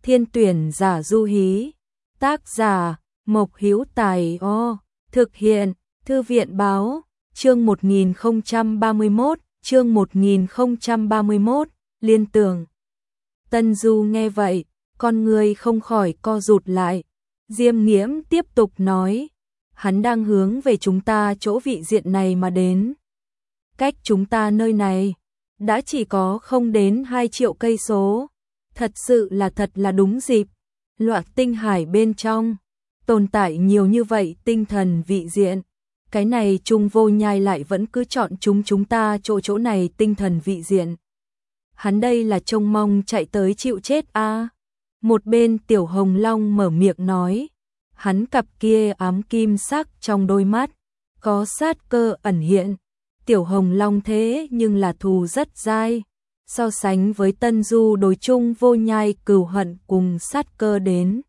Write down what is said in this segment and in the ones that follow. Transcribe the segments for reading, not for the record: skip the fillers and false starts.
Thiên tuyển giả du hí. Tác giả Mộc Hữu Tài. Thực hiện Thư viện báo. Chương 1031, chương 1031, liên tưởng. Tân Du nghe vậy, con người không khỏi co rụt lại. Diêm Nghiễm tiếp tục nói, hắn đang hướng về chúng ta chỗ vị diện này mà đến. Cách chúng ta nơi này đã chỉ có không đến 2 triệu cây số. Thật sự là đúng dịp. Loạt tinh hải bên trong tồn tại nhiều như vậy tinh thần vị diện. Cái này Trung Vô Nhai lại vẫn cứ chọn chúng ta chỗ này tinh thần vị diện. Hắn đây là trông mong chạy tới chịu chết a. Một bên Tiểu Hồng Long mở miệng nói, hắn cặp kia ám kim sắc trong đôi mắt, có sát cơ ẩn hiện. Tiểu Hồng Long thế nhưng là thù rất dai, so sánh với Tân Du đối Trung Vô Nhai cừu hận cùng sát cơ đến.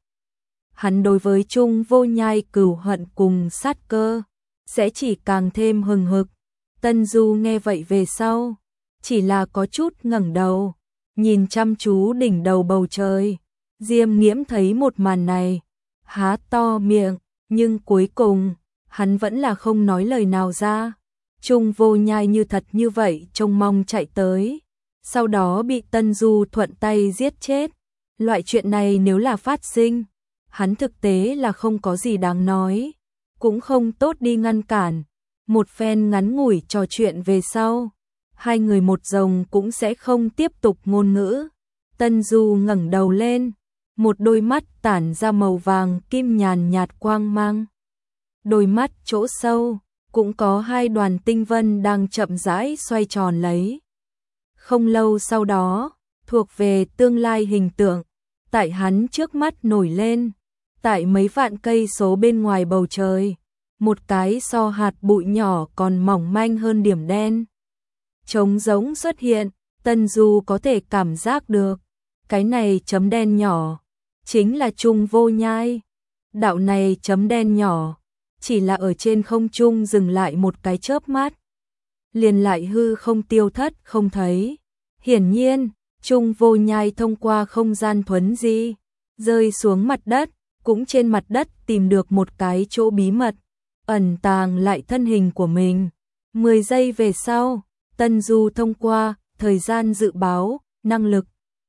Hắn đối với Trung Vô Nhai cừu hận cùng sát cơ sẽ chỉ càng thêm hừng hực. Tân Du nghe vậy về sau, chỉ là có chút ngẩng đầu, nhìn chăm chú đỉnh đầu bầu trời. Diêm Nghiễm thấy một màn này, há to miệng, nhưng cuối cùng, hắn vẫn là không nói lời nào ra. Trung Vô Nhai như thật như vậy trông mong chạy tới, sau đó bị Tân Du thuận tay giết chết. Loại chuyện này nếu là phát sinh, hắn thực tế là không có gì đáng nói, cũng không tốt đi ngăn cản. Một phen ngắn ngủi trò chuyện về sau, hai người một rồng cũng sẽ không tiếp tục ngôn ngữ. Tân Du ngẩng đầu lên, một đôi mắt tản ra màu vàng kim nhàn nhạt quang mang. Đôi mắt chỗ sâu cũng có 2 đoàn tinh vân đang chậm rãi xoay tròn lấy. Không lâu sau đó, thuộc về tương lai hình tượng tại hắn trước mắt nổi lên. Tại mấy vạn cây số bên ngoài bầu trời, một cái so hạt bụi nhỏ còn mỏng manh hơn điểm đen trống rỗng xuất hiện. Tân Du có thể cảm giác được, cái này chấm đen nhỏ chính là Trung Vô Nhai. Đạo này chấm đen nhỏ chỉ là ở trên không trung dừng lại một cái chớp mắt, liền lại hư không tiêu thất không thấy. Hiển nhiên, Trung Vô Nhai thông qua không gian thuấn di, rơi xuống mặt đất, cũng trên mặt đất tìm được một cái chỗ bí mật, ẩn tàng lại thân hình của mình. 10 giây về sau, Tân Du thông qua thời gian dự báo, năng lực,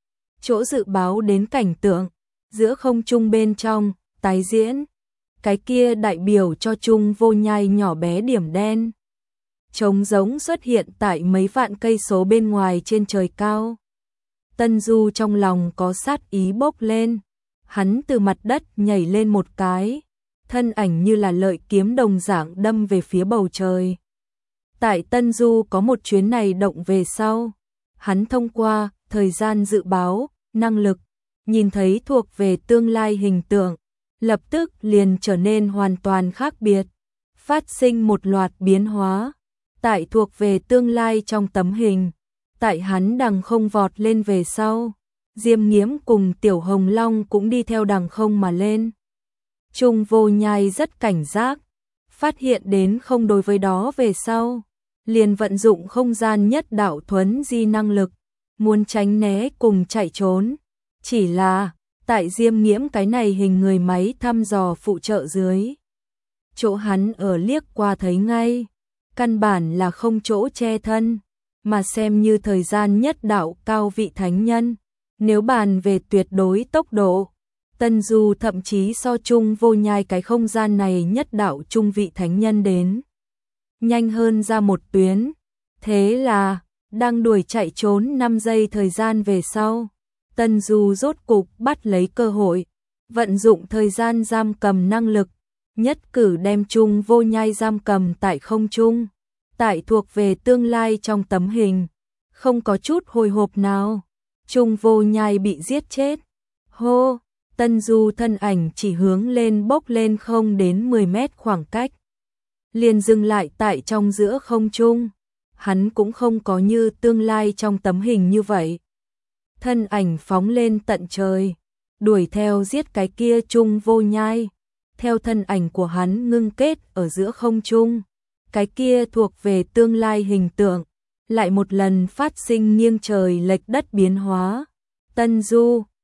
chỗ dự báo đến cảnh tượng giữa không trung bên trong, tái diễn. Cái kia đại biểu cho Trung Vô Nhai nhỏ bé điểm đen trống rỗng xuất hiện tại mấy vạn cây số bên ngoài trên trời cao. Tân Du trong lòng có sát ý bốc lên, hắn từ mặt đất nhảy lên một cái, thân ảnh như là lợi kiếm đồng dạng đâm về phía bầu trời. Tại Tân Du có một chuyến này động về sau, hắn thông qua thời gian dự báo, năng lực, nhìn thấy thuộc về tương lai hình tượng, lập tức liền trở nên hoàn toàn khác biệt, phát sinh một loạt biến hóa. Tại thuộc về tương lai trong tấm hình, tại hắn đằng không vọt lên về sau, Diêm Nghiễm cùng Tiểu Hồng Long cũng đi theo đằng không mà lên. Trung Vô Nhai rất cảnh giác, phát hiện đến không đối với đó về sau, liền vận dụng không gian nhất đạo thuấn di năng lực, muốn tránh né cùng chạy trốn. Chỉ là, tại Diêm Nghiễm cái này hình người máy thăm dò phụ trợ dưới, chỗ hắn ở liếc qua thấy ngay, căn bản là không chỗ che thân, mà xem như thời gian nhất đạo cao vị thánh nhân. Nếu bàn về tuyệt đối tốc độ, Tân Du thậm chí so Trung Vô Nhai cái không gian này nhất đạo trung vị thánh nhân đến nhanh hơn ra một tuyến. Thế là, đang đuổi chạy trốn 5 giây thời gian về sau, Tân Du rốt cục bắt lấy cơ hội, vận dụng thời gian giam cầm năng lực, nhất cử đem Trung Vô Nhai giam cầm tại không trung, tại thuộc về tương lai trong tấm hình, không có chút hồi hộp nào. Trung Vô Nhai bị giết chết. Hô, Tân Du thân ảnh chỉ hướng lên bốc lên không đến 10 mét khoảng cách, liền dừng lại tại trong giữa không trung. Hắn cũng không có như tương lai trong tấm hình như vậy, thân ảnh phóng lên tận trời, đuổi theo giết cái kia Trung Vô Nhai. Theo thân ảnh của hắn ngưng kết ở giữa không trung, cái kia thuộc về tương lai hình tượng lại một lần phát sinh nghiêng trời lệch đất biến hóa. Tân Du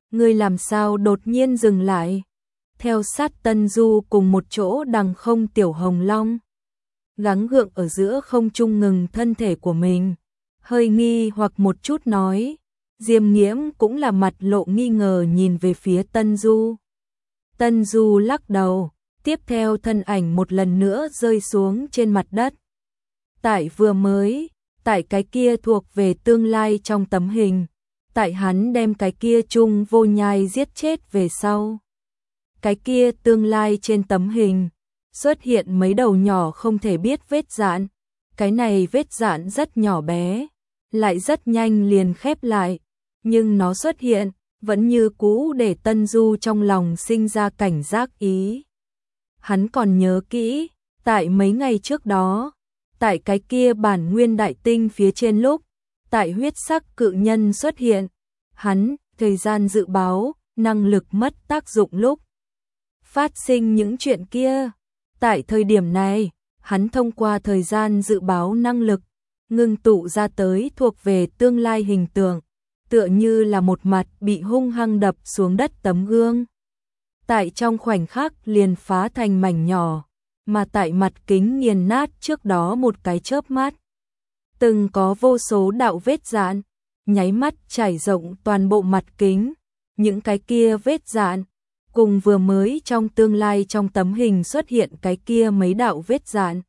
Ngươi làm sao đột nhiên dừng lại? Theo sát Tân Du cùng một chỗ đằng không Tiểu Hồng Long. Gắng gượng ở giữa không trung ngừng thân thể của mình. Hơi nghi hoặc một chút nói. Diêm Nghiễm cũng là mặt lộ nghi ngờ nhìn về phía Tân Du. Tân Du lắc đầu, tiếp theo thân ảnh một lần nữa rơi xuống trên mặt đất. Tại vừa mới, tại cái kia thuộc về tương lai trong tấm hình, tại hắn đem cái kia Trung Vô Nhai giết chết về sau. Cái kia tương lai trên tấm hình, xuất hiện mấy đầu nhỏ không thể biết vết dạn, cái này vết dạn rất nhỏ bé, lại rất nhanh liền khép lại, nhưng nó xuất hiện, vẫn như cũ để Tân Du trong lòng sinh ra cảnh giác ý. Hắn còn nhớ kỹ, tại mấy ngày trước đó, tại cái kia bản nguyên đại tinh phía trên lúc, tại huyết sắc cự nhân xuất hiện, hắn, thời gian dự báo, năng lực mất tác dụng lúc. Phát sinh những chuyện kia, tại thời điểm này, hắn thông qua thời gian dự báo năng lực, ngưng tụ ra tới thuộc về tương lai hình tượng, tựa như là một mặt bị hung hăng đập xuống đất tấm gương. Tại trong khoảnh khắc liền phá thành mảnh nhỏ, mà tại mặt kính nghiền nát trước đó một cái chớp mắt. Từng có vô số đạo vết dạn, nháy mắt trải rộng toàn bộ mặt kính, những cái kia vết dạn, cùng vừa mới trong tương lai trong tấm hình xuất hiện cái kia mấy đạo vết dạn,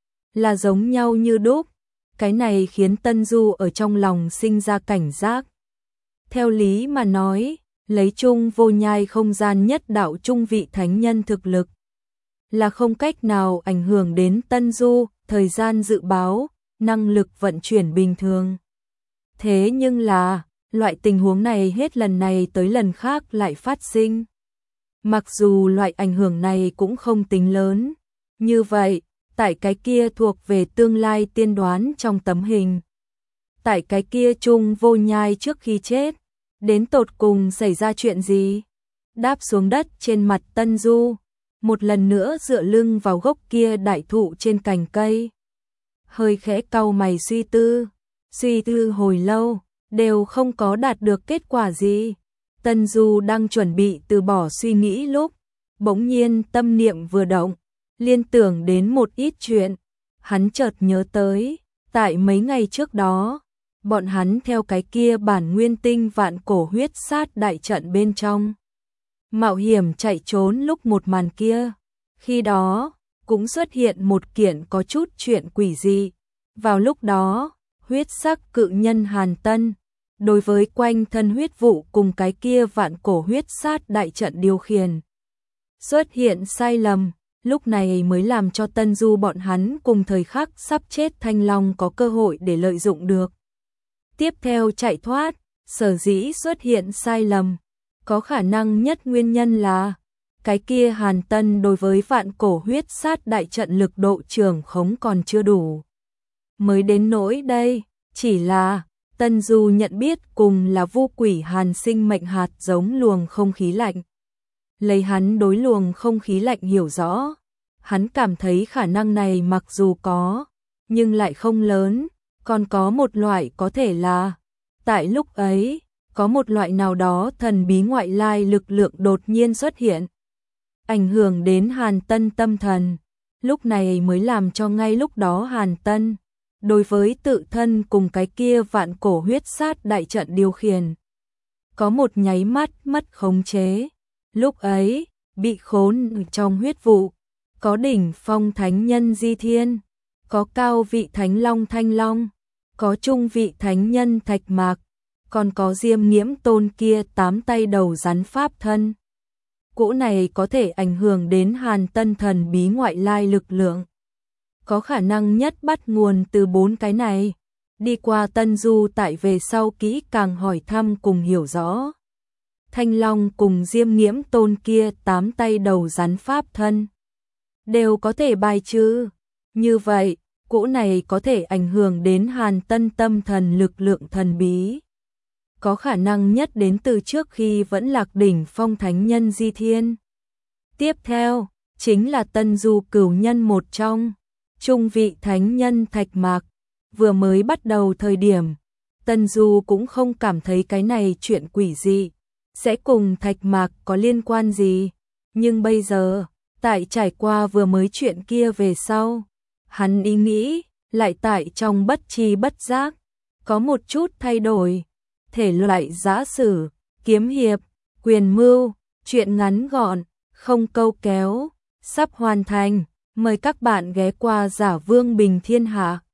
là giống nhau như đúc, cái này khiến Tân Du ở trong lòng sinh ra cảnh giác. Theo lý mà nói, lấy Trung Vô Nhai không gian nhất đạo trung vị thánh nhân thực lực, là không cách nào ảnh hưởng đến Tân Du, thời gian dự báo, năng lực vận chuyển bình thường. Thế nhưng là, loại tình huống này hết lần này tới lần khác lại phát sinh. Mặc dù loại ảnh hưởng này cũng không tính lớn, như vậy, tại cái kia thuộc về tương lai tiên đoán trong tấm hình. Tại cái kia Trung Vô Nhai trước khi chết, đến tột cùng xảy ra chuyện gì? Đáp xuống đất trên mặt Tân Du, một lần nữa dựa lưng vào gốc kia đại thụ trên cành cây. Hơi khẽ cau mày suy tư hồi lâu, đều không có đạt được kết quả gì. Tân Du đang chuẩn bị từ bỏ suy nghĩ lúc, bỗng nhiên tâm niệm vừa động, liên tưởng đến một ít chuyện. Hắn chợt nhớ tới, tại mấy ngày trước đó, bọn hắn theo cái kia bản nguyên tinh vạn cổ huyết sát đại trận bên trong. Mạo hiểm chạy trốn lúc một màn kia, khi đó, cũng xuất hiện một kiện có chút chuyện quỷ dị. Vào lúc đó, huyết sắc cự nhân Hàn Tân, đối với quanh thân huyết vụ cùng cái kia vạn cổ huyết sát đại trận điều khiển, xuất hiện sai lầm, lúc này mới làm cho Tân Du bọn hắn cùng thời khắc sắp chết Thanh Long có cơ hội để lợi dụng được. Tiếp theo chạy thoát, sở dĩ xuất hiện sai lầm, có khả năng nhất nguyên nhân là cái kia Hàn Tân đối với vạn cổ huyết sát đại trận lực độ trưởng khống còn chưa đủ. Mới đến nỗi đây, chỉ là Tân Du nhận biết cùng là vu quỷ Hàn sinh mệnh hạt giống luồng không khí lạnh. Lấy hắn đối luồng không khí lạnh hiểu rõ, hắn cảm thấy khả năng này mặc dù có, nhưng lại không lớn, còn có một loại có thể là, tại lúc ấy, có một loại nào đó thần bí ngoại lai lực lượng đột nhiên xuất hiện, ảnh hưởng đến Hàn Tân tâm thần, lúc này mới làm cho ngay lúc đó Hàn Tân, đối với tự thân cùng cái kia vạn cổ huyết sát đại trận điều khiển, có một nháy mắt mất khống chế. Lúc ấy, bị khốn trong huyết vụ, có đỉnh phong thánh nhân Di Thiên, có cao vị thánh long Thanh Long, có trung vị thánh nhân Thạch Mạc, còn có Diêm Nghiễm tôn kia 8 tay đầu rắn pháp thân. Cỗ này có thể ảnh hưởng đến Hàn Tân thần bí ngoại lai lực lượng. Có khả năng nhất bắt nguồn từ 4 cái này, đi qua Tân Du tại về sau kỹ càng hỏi thăm cùng hiểu rõ. Thanh Long cùng Diêm Nghiễm tôn kia 8 tay đầu rắn pháp thân, đều có thể bài trừ. Như vậy, cỗ này có thể ảnh hưởng đến Hàn Tân tâm thần lực lượng thần bí. Có khả năng nhất đến từ trước khi vẫn lạc đỉnh phong thánh nhân Di Thiên. Tiếp theo, chính là Tân Du cửu nhân một trong, trung vị thánh nhân Thạch Mạc. Vừa mới bắt đầu thời điểm, Tân Du cũng không cảm thấy cái này chuyện quỷ dị, sẽ cùng Thạch Mạc có liên quan gì. Nhưng bây giờ, tại trải qua vừa mới chuyện kia về sau, hắn ý nghĩ, lại tại trong bất tri bất giác, có một chút thay đổi. Thể loại giã sử, kiếm hiệp, quyền mưu, chuyện ngắn gọn, không câu kéo, sắp hoàn thành. Mời các bạn ghé qua Giả Vương Bình Thiên Hạ.